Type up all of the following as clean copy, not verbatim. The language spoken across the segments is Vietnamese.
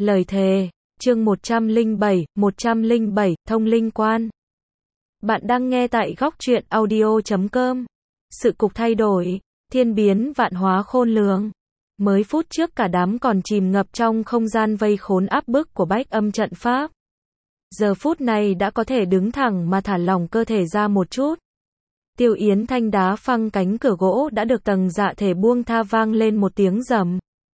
Lời thề, chương 107, thông linh quan. Bạn đang nghe tại góc truyện audio.com. Sự cục thay đổi, thiên biến vạn hóa khôn lường. Mới phút trước cả đám còn chìm ngập trong không gian vây khốn áp bức của bách âm trận pháp. Giờ phút này đã có thể đứng thẳng mà thả lỏng cơ thể ra một chút. Tiêu Yến Thanh đá phăng cánh cửa gỗ đã được tầng dạ thể buông tha, vang lên một tiếng rầm.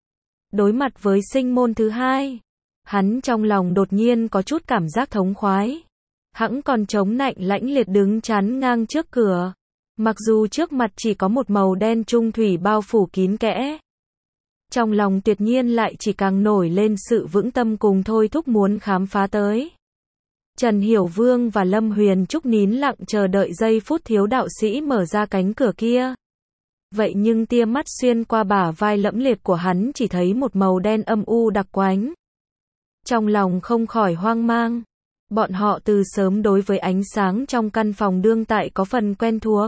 Đối mặt với sinh môn thứ hai, hắn trong lòng đột nhiên có chút cảm giác thống khoái. Hẵng còn chống nạnh lãnh liệt đứng chắn ngang trước cửa. Mặc dù trước mặt chỉ có một màu đen trung thủy bao phủ kín kẽ. Trong lòng tuyệt nhiên lại chỉ càng nổi lên sự vững tâm cùng thôi thúc muốn khám phá tới. Trần Hiểu Vương và Lâm Huyền Trúc nín lặng chờ đợi giây phút thiếu đạo sĩ mở ra cánh cửa kia. Vậy nhưng tia mắt xuyên qua bả vai lẫm liệt của hắn chỉ thấy một màu đen âm u đặc quánh. Trong lòng không khỏi hoang mang. Bọn họ từ sớm đối với ánh sáng trong căn phòng đương tại có phần quen thuộc.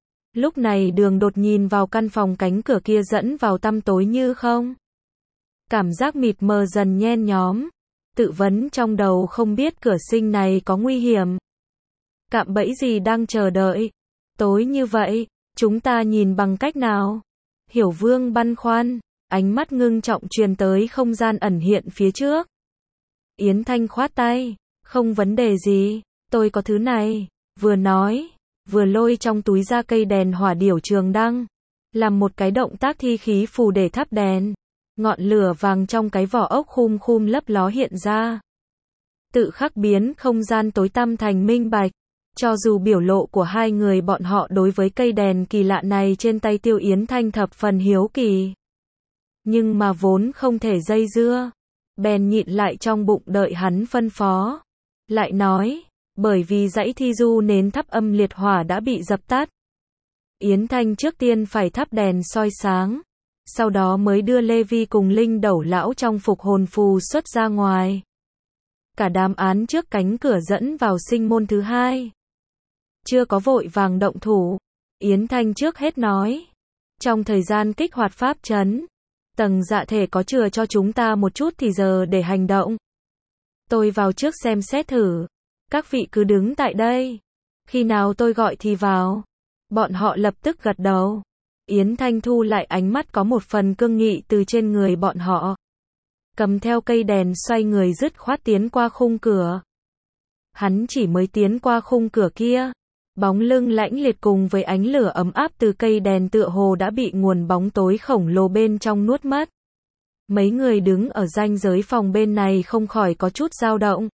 Lúc này đường đột nhìn vào căn phòng, cánh cửa kia dẫn vào tăm tối như không. Cảm giác mịt mờ dần nhen nhóm. Tự vấn trong đầu không biết cửa sinh này có nguy hiểm. Cạm bẫy gì đang chờ đợi. Tối như vậy, chúng ta nhìn bằng cách nào? Hiểu Vương băn khoăn, ánh mắt ngưng trọng truyền tới không gian ẩn hiện phía trước. Yến Thanh khoát tay, không vấn đề gì, tôi có thứ này. Vừa nói, vừa lôi trong túi ra cây đèn hỏa điểu trường đăng. Làm một cái động tác thi khí phù để thắp đèn. Ngọn lửa vàng trong cái vỏ ốc khum lấp ló hiện ra. Tự khắc biến không gian tối tăm thành minh bạch. Cho dù biểu lộ của hai người bọn họ đối với cây đèn kỳ lạ này trên tay Tiêu Yến Thanh thập phần hiếu kỳ. Nhưng mà vốn không thể dây dưa. Bèn nhịn lại trong bụng đợi hắn phân phó. Lại nói, bởi vì dãy thi du nến thắp âm liệt hỏa đã bị dập tắt. Yến Thanh trước tiên phải thắp đèn soi sáng. Sau đó mới đưa Lê Vi cùng Linh Đẩu lão trong phục hồn phù xuất ra ngoài. Cả đám án trước cánh cửa dẫn vào sinh môn thứ hai. Chưa có vội vàng động thủ. Yến Thanh trước hết nói. Trong thời gian kích hoạt pháp trấn, tầng dạ thể có chừa cho chúng ta một chút thì giờ để hành động. Tôi vào trước xem xét thử. Các vị cứ đứng tại đây. Khi nào tôi gọi thì vào. Bọn họ lập tức gật đầu. Yến Thanh thu lại ánh mắt có một phần cương nghị từ trên người bọn họ. Cầm theo cây đèn xoay người dứt khoát tiến qua khung cửa. Hắn chỉ mới tiến qua khung cửa kia. Bóng lưng lãnh liệt cùng với ánh lửa ấm áp từ cây đèn tựa hồ đã bị nguồn bóng tối khổng lồ bên trong nuốt mất. Mấy người đứng ở ranh giới phòng bên này không khỏi có chút dao động.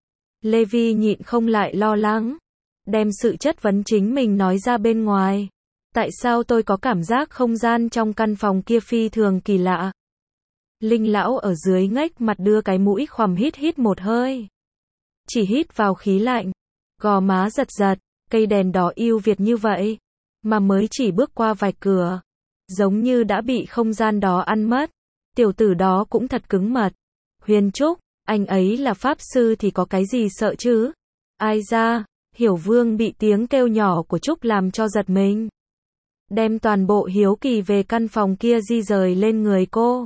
Lê Vi nhịn không lại lo lắng. Đem sự chất vấn chính mình nói ra bên ngoài. Tại sao tôi có cảm giác không gian trong căn phòng kia phi thường kỳ lạ? Linh lão ở dưới ngách mặt đưa cái mũi khoằm hít một hơi. Chỉ hít vào khí lạnh. Gò má giật giật. Cây đèn đỏ yêu Việt như vậy. Mà mới chỉ bước qua vạch cửa. Giống như đã bị không gian đó ăn mất. Tiểu tử đó cũng thật cứng mật. Huyền Trúc, anh ấy là pháp sư thì có cái gì sợ chứ? Ai ra, Hiểu Vương bị tiếng kêu nhỏ của Trúc làm cho giật mình. Đem toàn bộ hiếu kỳ về căn phòng kia di rời lên người cô.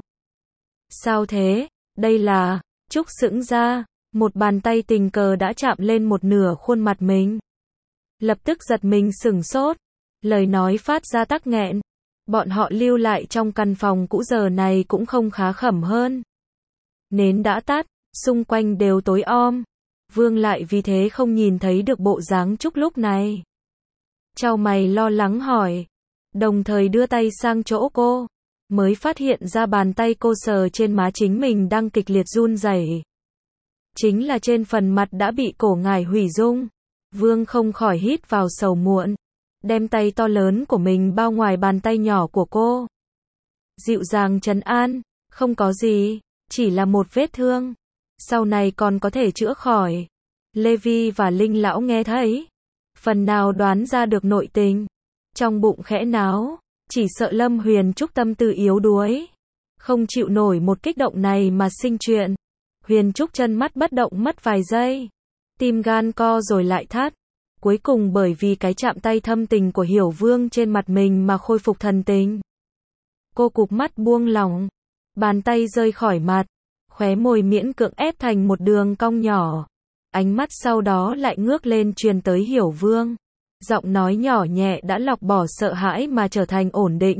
Sao thế? Đây là... Trúc sững ra, một bàn tay tình cờ đã chạm lên một nửa khuôn mặt mình. Lập tức giật mình sửng sốt. Lời nói phát ra tắc nghẹn. Bọn họ lưu lại trong căn phòng cũ giờ này cũng không khá khẩm hơn. Nến đã tắt, xung quanh đều tối om. Vương lại vì thế không nhìn thấy được bộ dáng Trúc lúc này. Chau mày lo lắng hỏi. Đồng thời đưa tay sang chỗ cô. Mới phát hiện ra bàn tay cô sờ trên má chính mình đang kịch liệt run rẩy. Chính là trên phần mặt đã bị cổ ngải hủy dung. Vương không khỏi hít vào sầu muộn. Đem tay to lớn của mình bao ngoài bàn tay nhỏ của cô. Dịu dàng trấn an. Không có gì. Chỉ là một vết thương. Sau này còn có thể chữa khỏi. Lê Vi và Linh lão nghe thấy. Phần nào đoán ra được nội tình. Trong bụng khẽ náo. Chỉ sợ Lâm Huyền Trúc tâm tư yếu đuối. Không chịu nổi một kích động này mà sinh chuyện. Huyền Trúc chân mắt bất động mất vài giây. Tim gan co rồi lại thắt. Cuối cùng bởi vì cái chạm tay thâm tình của Hiểu Vương trên mặt mình mà khôi phục thần tình. Cô cụp mắt buông lỏng. Bàn tay rơi khỏi mặt. khóe môi miễn cưỡng ép thành một đường cong nhỏ. Ánh mắt sau đó lại ngước lên truyền tới Hiểu Vương. Giọng nói nhỏ nhẹ đã lọc bỏ sợ hãi mà trở thành ổn định.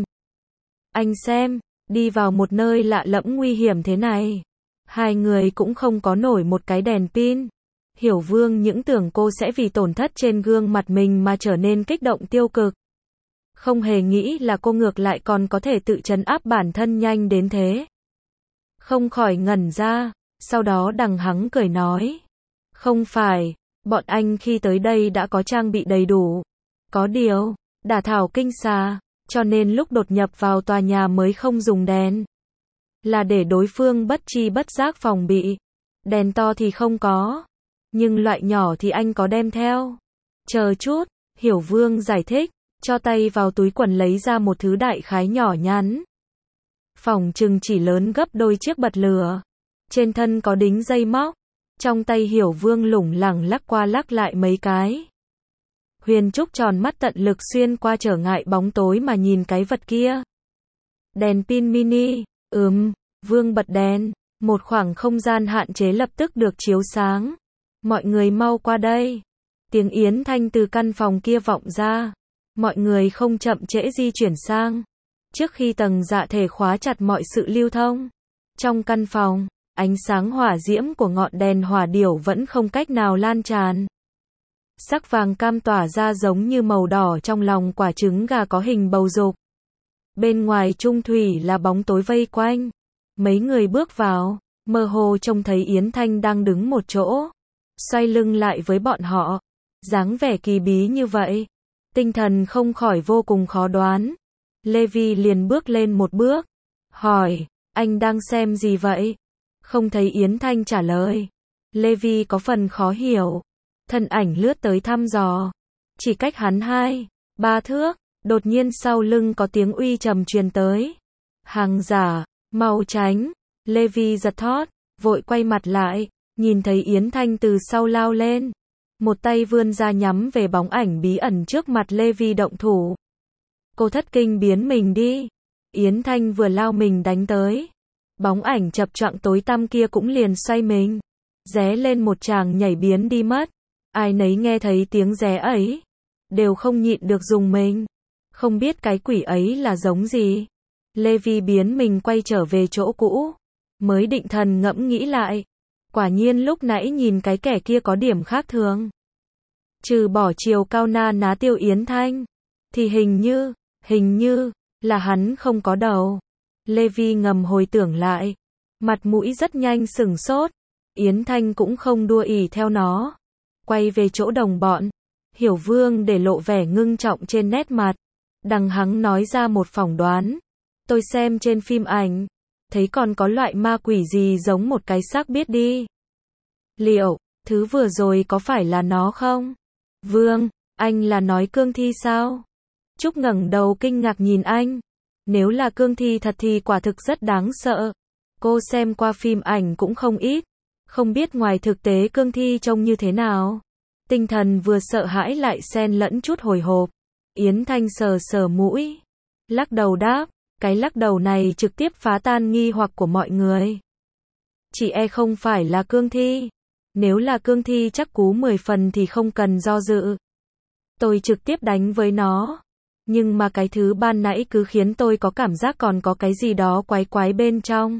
Anh xem, đi vào một nơi lạ lẫm nguy hiểm thế này. Hai người cũng không có nổi một cái đèn pin. Hiểu Vương những tưởng cô sẽ vì tổn thất trên gương mặt mình mà trở nên kích động tiêu cực. Không hề nghĩ là cô ngược lại còn có thể tự trấn áp bản thân nhanh đến thế. Không khỏi ngẩn ra, sau đó đằng hắng cười nói. Không phải, bọn anh khi tới đây đã có trang bị đầy đủ. Có điều, đả thảo kinh xà, cho nên lúc đột nhập vào tòa nhà mới không dùng đèn. Là để đối phương bất tri bất giác phòng bị. Đèn to thì không có, nhưng loại nhỏ thì anh có đem theo. Chờ chút, Hiểu Vương giải thích, cho tay vào túi quần lấy ra một thứ đại khái nhỏ nhắn. Phỏng chừng chỉ lớn gấp đôi chiếc bật lửa. Trên thân có đính dây móc. Trong tay Hiểu Vương lủng lẳng lắc qua lắc lại mấy cái. Huyền Trúc tròn mắt tận lực xuyên qua trở ngại bóng tối mà nhìn cái vật kia. Đèn pin mini, Vương bật đèn, một khoảng không gian hạn chế lập tức được chiếu sáng. Mọi người mau qua đây. Tiếng Yến Thanh từ căn phòng kia vọng ra. Mọi người không chậm trễ di chuyển sang. Trước khi tầng dạ thể khóa chặt mọi sự lưu thông. Trong căn phòng, ánh sáng hỏa diễm của ngọn đèn hỏa điểu vẫn không cách nào lan tràn. Sắc vàng cam tỏa ra giống như màu đỏ trong lòng quả trứng gà có hình bầu dục. Bên ngoài trung thủy là bóng tối vây quanh. Mấy người bước vào, mơ hồ trông thấy Yến Thanh đang đứng một chỗ, xoay lưng lại với bọn họ. Dáng vẻ kỳ bí như vậy, tinh thần không khỏi vô cùng khó đoán. Levi liền bước lên một bước, hỏi, anh đang xem gì vậy? Không thấy Yến Thanh trả lời. Levi có phần khó hiểu. Thân ảnh lướt tới thăm dò. Chỉ cách hắn 2-3 thước, đột nhiên sau lưng có tiếng uy trầm truyền tới. Hàng giả, mau tránh. Levi giật thót, vội quay mặt lại, nhìn thấy Yến Thanh từ sau lao lên. Một tay vươn ra nhắm về bóng ảnh bí ẩn trước mặt Levi động thủ. Cô thất kinh biến mình đi. Yến Thanh vừa lao mình đánh tới. Bóng ảnh chập choạng tối tăm kia cũng liền xoay mình. Ré lên một tràng nhảy biến đi mất. Ai nấy nghe thấy tiếng ré ấy. Đều không nhịn được rùng mình. Không biết cái quỷ ấy là giống gì. Levi biến mình quay trở về chỗ cũ. Mới định thần ngẫm nghĩ lại. Quả nhiên lúc nãy nhìn cái kẻ kia có điểm khác thường. Trừ bỏ chiều cao na ná Tiêu Yến Thanh. Thì hình như, là hắn không có đầu. Levi ngầm hồi tưởng lại. Mặt mũi rất nhanh sửng sốt. Yến Thanh cũng không đua ỉ theo nó. Quay về chỗ đồng bọn. Hiểu Vương để lộ vẻ ngưng trọng trên nét mặt. Đằng hắng nói ra một phỏng đoán. Tôi xem trên phim ảnh. Thấy còn có loại ma quỷ gì giống một cái xác biết đi. Liệu, thứ vừa rồi có phải là nó không? Vương, anh là nói cương thi sao? Trúc ngẩng đầu kinh ngạc nhìn anh. Nếu là cương thi thật thì quả thực rất đáng sợ. Cô xem qua phim ảnh cũng không ít. Không biết ngoài thực tế cương thi trông như thế nào. Tinh thần vừa sợ hãi lại xen lẫn chút hồi hộp. Yến Thanh sờ sờ mũi. Lắc đầu đáp. Cái lắc đầu này trực tiếp phá tan nghi hoặc của mọi người. Chỉ không phải là cương thi. Nếu là cương thi chắc cú 10 phần thì không cần do dự. Tôi trực tiếp đánh với nó. Nhưng mà cái thứ ban nãy cứ khiến tôi có cảm giác còn có cái gì đó quái quái bên trong.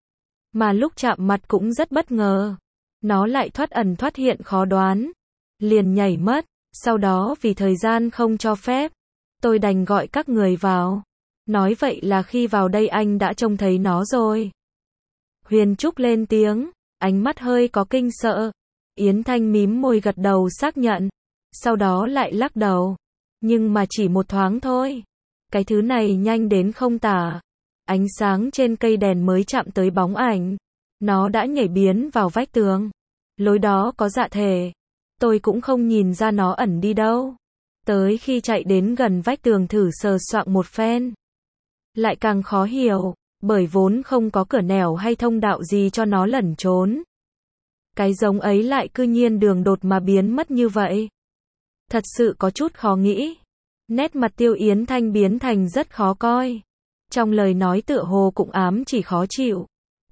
Mà lúc chạm mặt cũng rất bất ngờ. Nó lại thoát ẩn thoát hiện khó đoán. Liền nhảy mất. Sau đó vì thời gian không cho phép, tôi đành gọi các người vào. Nói vậy là khi vào đây anh đã trông thấy nó rồi. Huyền Trúc lên tiếng, ánh mắt hơi có kinh sợ. Yến Thanh mím môi gật đầu xác nhận. Sau đó lại lắc đầu. Nhưng mà chỉ một thoáng thôi. Cái thứ này nhanh đến không tả. Ánh sáng trên cây đèn mới chạm tới bóng ảnh. Nó đã nhảy biến vào vách tường. Lối đó có dạ thể. Tôi cũng không nhìn ra nó ẩn đi đâu. Tới khi chạy đến gần vách tường thử sờ soạng một phen. Lại càng khó hiểu, bởi vốn không có cửa nẻo hay thông đạo gì cho nó lẩn trốn. Cái giống ấy lại cư nhiên đường đột mà biến mất như vậy. Thật sự có chút khó nghĩ. Nét mặt Tiêu Yến Thanh biến thành rất khó coi. Trong lời nói tựa hồ cũng ám chỉ khó chịu.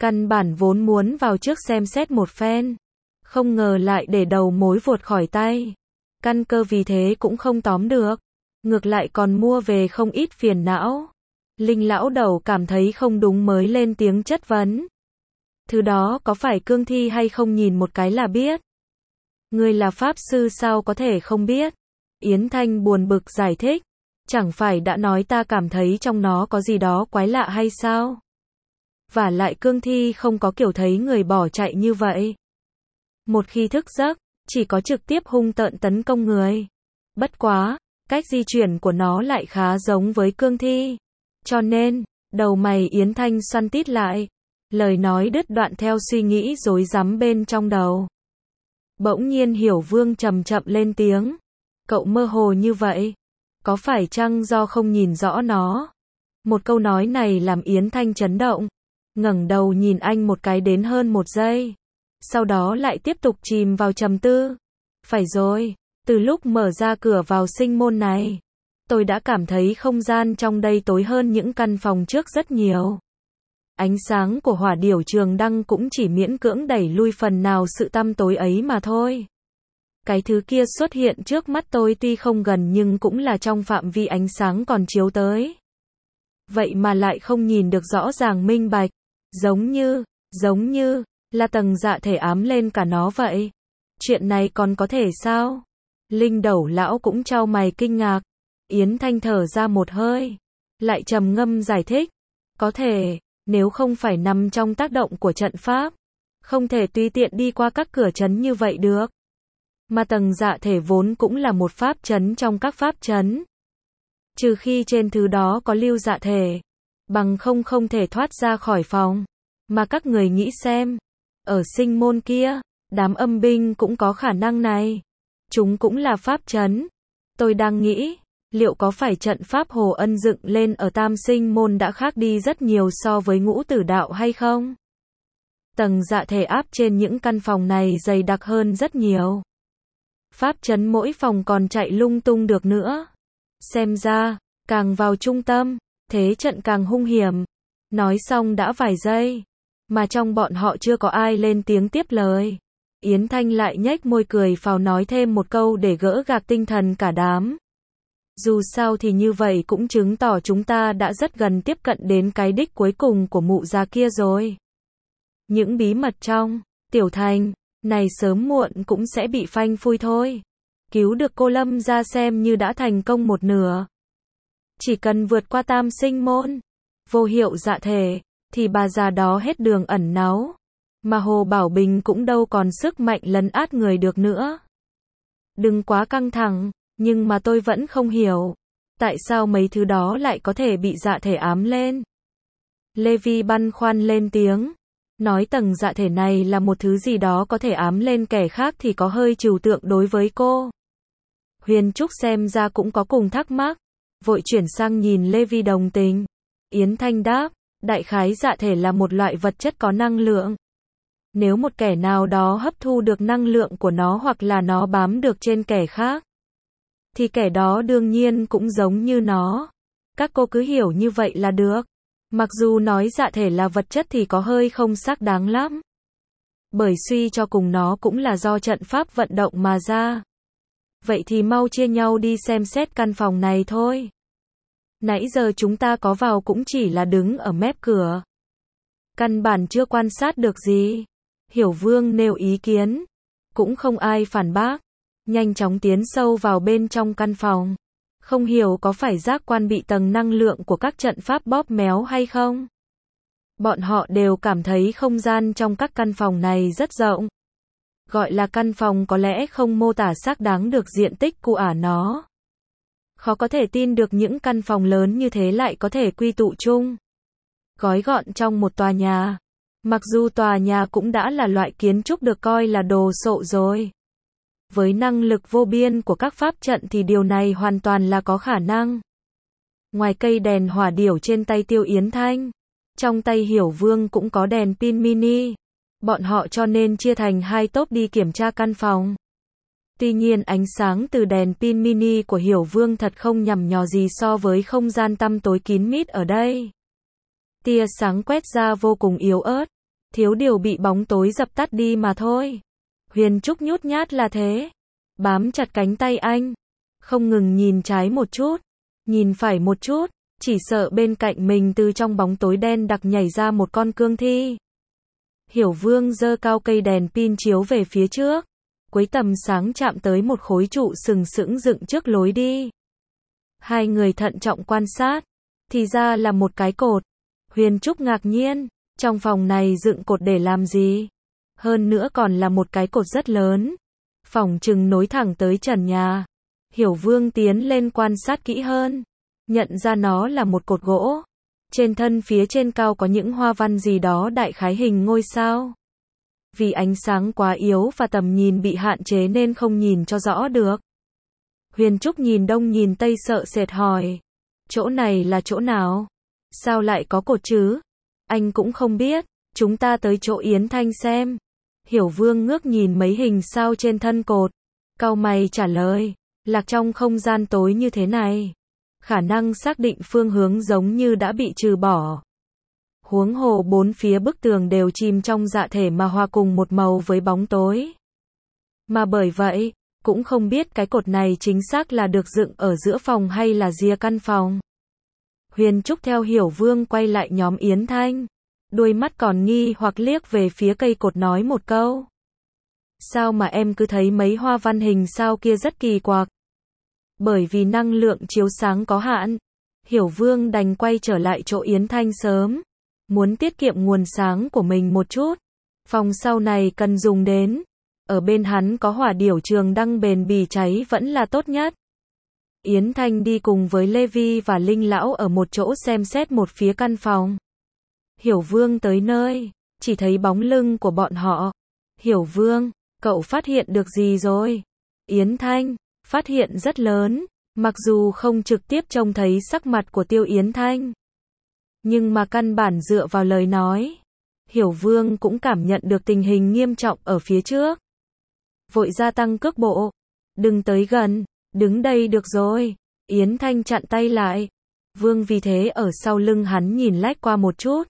Căn bản vốn muốn vào trước xem xét một phen. Không ngờ lại để đầu mối vụt khỏi tay. Căn cơ vì thế cũng không tóm được. Ngược lại còn mua về không ít phiền não. Linh lão đầu cảm thấy không đúng mới lên tiếng chất vấn. Thứ đó có phải cương thi hay không nhìn một cái là biết. Ngươi là pháp sư sao có thể không biết. Yến Thanh buồn bực giải thích. Chẳng phải đã nói ta cảm thấy trong nó có gì đó quái lạ hay sao? Vả lại cương thi không có kiểu thấy người bỏ chạy như vậy. Một khi thức giấc, chỉ có trực tiếp hung tợn tấn công người. Bất quá, cách di chuyển của nó lại khá giống với cương thi. Cho nên, đầu mày Yến Thanh xoăn tít lại. Lời nói đứt đoạn theo suy nghĩ rối rắm bên trong đầu. Bỗng nhiên Hiểu Vương chậm chậm lên tiếng. Cậu mơ hồ như vậy. Có phải chăng do không nhìn rõ nó? Một câu nói này làm Yến Thanh chấn động. Ngẩng đầu nhìn anh một cái đến hơn 1 giây. Sau đó lại tiếp tục chìm vào trầm tư. Phải rồi, từ lúc mở ra cửa vào sinh môn này, tôi đã cảm thấy không gian trong đây tối hơn những căn phòng trước rất nhiều. Ánh sáng của hỏa điểu trường đăng cũng chỉ miễn cưỡng đẩy lui phần nào sự tăm tối ấy mà thôi. Cái thứ kia xuất hiện trước mắt tôi tuy không gần nhưng cũng là trong phạm vi ánh sáng còn chiếu tới. Vậy mà lại không nhìn được rõ ràng minh bạch. Giống như, là tầng dạ thể ám lên cả nó vậy. Chuyện này còn có thể sao? Linh Đẩu lão cũng chau mày kinh ngạc. Yến Thanh thở ra một hơi. Lại trầm ngâm giải thích. Có thể, nếu không phải nằm trong tác động của trận pháp. Không thể tùy tiện đi qua các cửa trấn như vậy được. Mà tầng dạ thể vốn cũng là một pháp trấn trong các pháp trấn. Trừ khi trên thứ đó có lưu dạ thể. Bằng không thể thoát ra khỏi phòng. Mà các người nghĩ xem. Ở sinh môn kia, đám âm binh cũng có khả năng này. Chúng cũng là pháp trấn. Tôi đang nghĩ, liệu có phải trận pháp Hồ Ân dựng lên ở Tam Sinh môn đã khác đi rất nhiều so với Ngũ Tử đạo hay không? Tầng dạ thể áp trên những căn phòng này dày đặc hơn rất nhiều. Pháp trấn mỗi phòng còn chạy lung tung được nữa. Xem ra, càng vào trung tâm, thế trận càng hung hiểm. Nói xong đã vài giây, mà trong bọn họ chưa có ai lên tiếng tiếp lời. Yến Thanh lại nhếch môi cười phào nói thêm một câu để gỡ gạc tinh thần cả đám. Dù sao thì như vậy cũng chứng tỏ chúng ta đã rất gần tiếp cận đến cái đích cuối cùng của mụ già kia rồi. Những bí mật trong tiểu thành này sớm muộn cũng sẽ bị phanh phui thôi. Cứu được cô Lâm ra xem như đã thành công một nửa. Chỉ cần vượt qua Tam Sinh môn, vô hiệu dạ thể, thì bà già đó hết đường ẩn náu. Mà Hồ Bảo Bình cũng đâu còn sức mạnh lấn át người được nữa. Đừng quá căng thẳng, nhưng mà tôi vẫn không hiểu. Tại sao mấy thứ đó lại có thể bị dạ thể ám lên? Lê Vi băn khoăn lên tiếng. Nói tầng dạ thể này là một thứ gì đó có thể ám lên kẻ khác thì có hơi trừu tượng đối với cô. Huyền Trúc xem ra cũng có cùng thắc mắc. Vội chuyển sang nhìn Lê Vi đồng tình. Yến Thanh đáp, đại khái dạ thể là một loại vật chất có năng lượng. Nếu một kẻ nào đó hấp thu được năng lượng của nó hoặc là nó bám được trên kẻ khác, thì kẻ đó đương nhiên cũng giống như nó. Các cô cứ hiểu như vậy là được. Mặc dù nói dạ thể là vật chất thì có hơi không xác đáng lắm. Bởi suy cho cùng nó cũng là do trận pháp vận động mà ra. Vậy thì mau chia nhau đi xem xét căn phòng này thôi. Nãy giờ chúng ta có vào cũng chỉ là đứng ở mép cửa. Căn bản chưa quan sát được gì. Hiểu Vương nêu ý kiến. Cũng không ai phản bác. Nhanh chóng tiến sâu vào bên trong căn phòng. Không hiểu có phải giác quan bị tầng năng lượng của các trận pháp bóp méo hay không? Bọn họ đều cảm thấy không gian trong các căn phòng này rất rộng. Gọi là căn phòng có lẽ không mô tả xác đáng được diện tích của nó. Khó có thể tin được những căn phòng lớn như thế lại có thể quy tụ chung. Gói gọn trong một tòa nhà. Mặc dù tòa nhà cũng đã là loại kiến trúc được coi là đồ sộ rồi. Với năng lực vô biên của các pháp trận thì điều này hoàn toàn là có khả năng. Ngoài cây đèn hỏa điểu trên tay Tiêu Yến Thanh, trong tay Hiểu Vương cũng có đèn pin mini. Bọn họ cho nên chia thành hai tốp đi kiểm tra căn phòng. Tuy nhiên ánh sáng từ đèn pin mini của Hiểu Vương thật không nhằm nhò gì so với không gian tăm tối kín mít ở đây. Tia sáng quét ra vô cùng yếu ớt, thiếu điều bị bóng tối dập tắt đi mà thôi. Huyền Trúc nhút nhát là thế. Bám chặt cánh tay anh. Không ngừng nhìn trái một chút. Nhìn phải một chút. Chỉ sợ bên cạnh mình từ trong bóng tối đen đặc nhảy ra một con cương thi. Hiểu Vương giơ cao cây đèn pin chiếu về phía trước. Cuối tầm sáng chạm tới một khối trụ sừng sững dựng trước lối đi. Hai người thận trọng quan sát. Thì ra là một cái cột. Huyền Trúc ngạc nhiên. Trong phòng này dựng cột để làm gì? Hơn nữa còn là một cái cột rất lớn. Phỏng chừng nối thẳng tới trần nhà. Hiểu Vương tiến lên quan sát kỹ hơn. Nhận ra nó là một cột gỗ. Trên thân phía trên cao có những hoa văn gì đó đại khái hình ngôi sao. Vì ánh sáng quá yếu và tầm nhìn bị hạn chế nên không nhìn cho rõ được. Huyền Trúc nhìn đông nhìn tây sợ sệt hỏi. Chỗ này là chỗ nào? Sao lại có cột chứ? Anh cũng không biết. Chúng ta tới chỗ Yến Thanh xem. Hiểu Vương ngước nhìn mấy hình sao trên thân cột. Cau mày trả lời. Lạc trong không gian tối như thế này. Khả năng xác định phương hướng giống như đã bị trừ bỏ. Huống hồ bốn phía bức tường đều chìm trong dạ thể mà hòa cùng một màu với bóng tối. Mà bởi vậy, cũng không biết cái cột này chính xác là được dựng ở giữa phòng hay là rìa căn phòng. Huyền Trúc theo Hiểu Vương quay lại nhóm Yến Thanh. Đôi mắt còn nghi hoặc liếc về phía cây cột nói một câu. Sao mà em cứ thấy mấy hoa văn hình sao kia rất kỳ quặc? Bởi vì năng lượng chiếu sáng có hạn. Hiểu Vương đành quay trở lại chỗ Yến Thanh sớm. Muốn tiết kiệm nguồn sáng của mình một chút. Phòng sau này cần dùng đến. Ở bên hắn có hỏa điểu trường đăng bền bỉ cháy vẫn là tốt nhất. Yến Thanh đi cùng với Lê Vi và Linh Lão ở một chỗ xem xét một phía căn phòng. Hiểu Vương tới nơi, chỉ thấy bóng lưng của bọn họ. Hiểu Vương, cậu phát hiện được gì rồi? Yến Thanh, phát hiện rất lớn, mặc dù không trực tiếp trông thấy sắc mặt của Tiêu Yến Thanh. Nhưng mà căn bản dựa vào lời nói. Hiểu Vương cũng cảm nhận được tình hình nghiêm trọng ở phía trước. Vội gia tăng cước bộ. Đừng tới gần, đứng đây được rồi. Yến Thanh chặn tay lại. Vương vì thế ở sau lưng hắn nhìn lách qua một chút.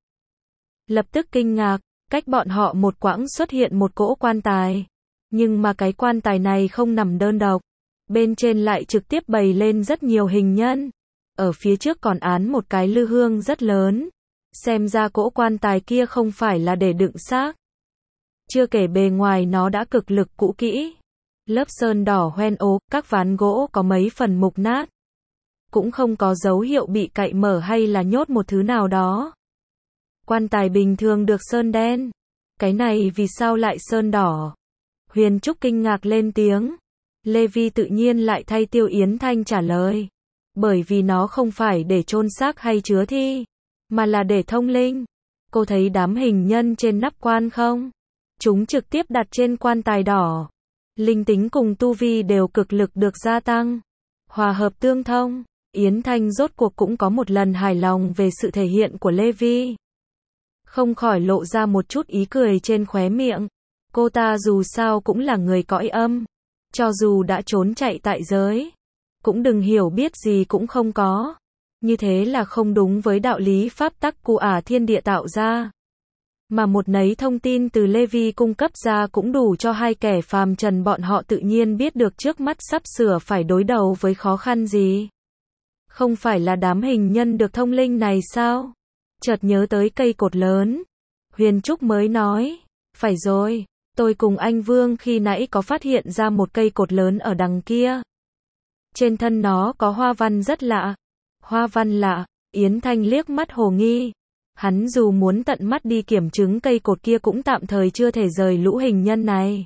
Lập tức kinh ngạc, cách bọn họ một quãng xuất hiện một cỗ quan tài. Nhưng mà cái quan tài này không nằm đơn độc. Bên trên lại trực tiếp bày lên rất nhiều hình nhân. Ở phía trước còn án một cái lư hương rất lớn. Xem ra cỗ quan tài kia không phải là để đựng xác. Chưa kể bề ngoài nó đã cực lực cũ kỹ. Lớp sơn đỏ hoen ố, các ván gỗ có mấy phần mục nát. Cũng không có dấu hiệu bị cậy mở hay là nhốt một thứ nào đó. Quan tài bình thường được sơn đen. Cái này vì sao lại sơn đỏ? Huyền Trúc kinh ngạc lên tiếng. Lê Vi tự nhiên lại thay Tiêu Yến Thanh trả lời. Bởi vì nó không phải để chôn xác hay chứa thi, mà là để thông linh. Cô thấy đám hình nhân trên nắp quan không? Chúng trực tiếp đặt trên quan tài đỏ. Linh tính cùng tu vi đều cực lực được gia tăng. Hòa hợp tương thông. Yến Thanh rốt cuộc cũng có một lần hài lòng về sự thể hiện của Lê Vi. Không khỏi lộ ra một chút ý cười trên khóe miệng. Cô ta dù sao cũng là người cõi âm. Cho dù đã trốn chạy tại giới, cũng đừng hiểu biết gì cũng không có. Như thế là không đúng với đạo lý pháp tắc của thiên địa tạo ra. Mà một nấy thông tin từ Lê Vi cung cấp ra cũng đủ cho hai kẻ phàm trần bọn họ tự nhiên biết được trước mắt sắp sửa phải đối đầu với khó khăn gì. Không phải là đám hình nhân được thông linh này sao? Chợt nhớ tới cây cột lớn. Huyền Trúc mới nói, phải rồi, tôi cùng anh Vương khi nãy có phát hiện ra một cây cột lớn ở đằng kia. Trên thân nó có hoa văn rất lạ. Hoa văn lạ, Yến Thanh liếc mắt hồ nghi. Hắn dù muốn tận mắt đi kiểm chứng cây cột kia cũng tạm thời chưa thể rời lũ hình nhân này.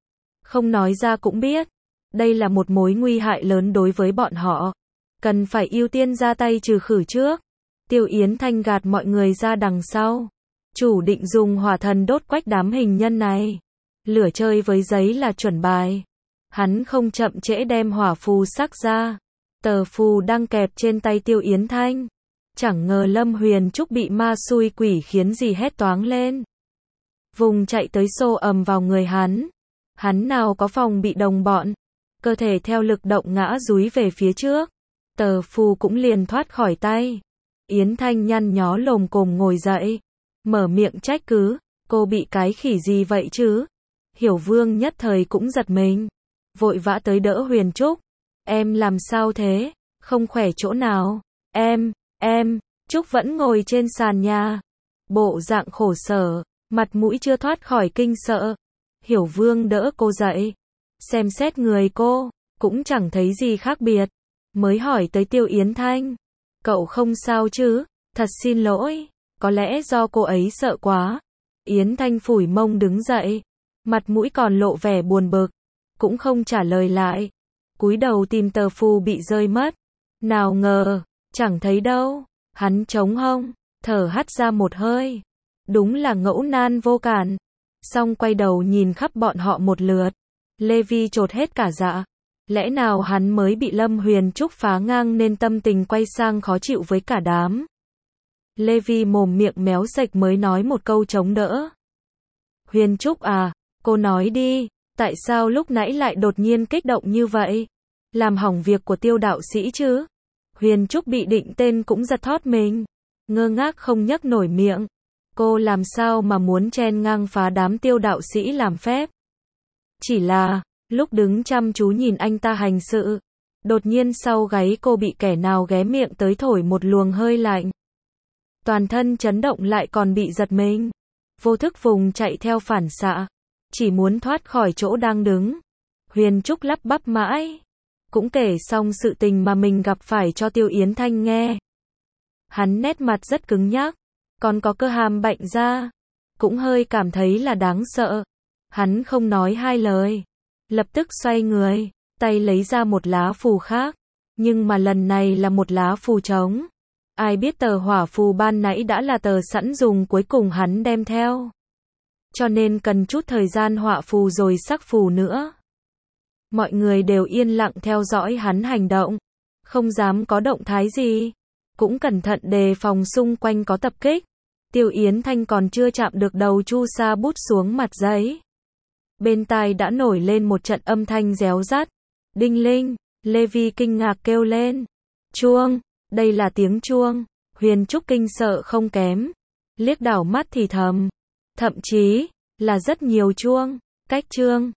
Không nói ra cũng biết, đây là một mối nguy hại lớn đối với bọn họ. Cần phải ưu tiên ra tay trừ khử trước. Tiêu Yến Thanh gạt mọi người ra đằng sau. Chủ định dùng hỏa thần đốt quách đám hình nhân này. Lửa chơi với giấy là chuẩn bài. Hắn không chậm trễ đem hỏa phù sắc ra. Tờ phù đang kẹp trên tay Tiêu Yến Thanh. Chẳng ngờ Lâm Huyền Trúc bị ma xui quỷ khiến gì hét toáng lên. Vùng chạy tới xô ầm vào người hắn. Hắn nào có phòng bị đồng bọn. Cơ thể theo lực động ngã dúi về phía trước. Tờ phù cũng liền thoát khỏi tay. Yến Thanh nhăn nhó lồm cồm ngồi dậy. Mở miệng trách cứ. Cô bị cái khỉ gì vậy chứ? Hiểu Vương nhất thời cũng giật mình. Vội vã tới đỡ Huyền Trúc. Em làm sao thế? Không khỏe chỗ nào? Em, Trúc vẫn ngồi trên sàn nhà. Bộ dạng khổ sở, mặt mũi chưa thoát khỏi kinh sợ. Hiểu Vương đỡ cô dậy. Xem xét người cô, cũng chẳng thấy gì khác biệt. Mới hỏi tới Tiêu Yến Thanh. Cậu không sao chứ? Thật xin lỗi, có lẽ do cô ấy sợ quá. Yến Thanh phủi mông đứng dậy. Mặt mũi còn lộ vẻ buồn bực. Cũng không trả lời lại. Cúi đầu tìm tờ phù bị rơi mất. Nào ngờ, chẳng thấy đâu. Hắn trống hông, thở hắt ra một hơi. Đúng là ngẫu nan vô cản. Xong quay đầu nhìn khắp bọn họ một lượt. Lê Vi chột hết cả dạ. Lẽ nào hắn mới bị Lâm Huyền Trúc phá ngang nên tâm tình quay sang khó chịu với cả đám. Lê Vi mồm miệng méo sạch mới nói một câu chống đỡ. Huyền Trúc à, cô nói đi, tại sao lúc nãy lại đột nhiên kích động như vậy? Làm hỏng việc của Tiêu đạo sĩ chứ? Huyền Trúc bị định tên cũng giật thót mình. Ngơ ngác không nhấc nổi miệng. Cô làm sao mà muốn chen ngang phá đám Tiêu đạo sĩ làm phép? Chỉ là, lúc đứng chăm chú nhìn anh ta hành sự, đột nhiên sau gáy cô bị kẻ nào ghé miệng tới thổi một luồng hơi lạnh. Toàn thân chấn động lại còn bị giật mình. Vô thức vùng chạy theo phản xạ. Chỉ muốn thoát khỏi chỗ đang đứng. Huyền Trúc lắp bắp mãi. Cũng kể xong sự tình mà mình gặp phải cho Tiêu Yến Thanh nghe. Hắn nét mặt rất cứng nhắc. Còn có cơ hàm bạnh ra. Cũng hơi cảm thấy là đáng sợ. Hắn không nói hai lời. Lập tức xoay người. Tay lấy ra một lá phù khác. Nhưng mà lần này là một lá phù trống. Ai biết tờ hỏa phù ban nãy đã là tờ sẵn dùng cuối cùng hắn đem theo. Cho nên cần chút thời gian họa phù rồi sắc phù nữa. Mọi người đều yên lặng theo dõi hắn hành động. Không dám có động thái gì. Cũng cẩn thận đề phòng xung quanh có tập kích. Tiêu Yến Thanh còn chưa chạm được đầu chu sa bút xuống mặt giấy. Bên tai đã nổi lên một trận âm thanh réo rắt. Đinh linh, Lê Vi kinh ngạc kêu lên. Chuông, đây là tiếng chuông. Huyền Trúc kinh sợ không kém. Liếc đảo mắt thì thầm. Thậm chí, là rất nhiều chuông. Cách chương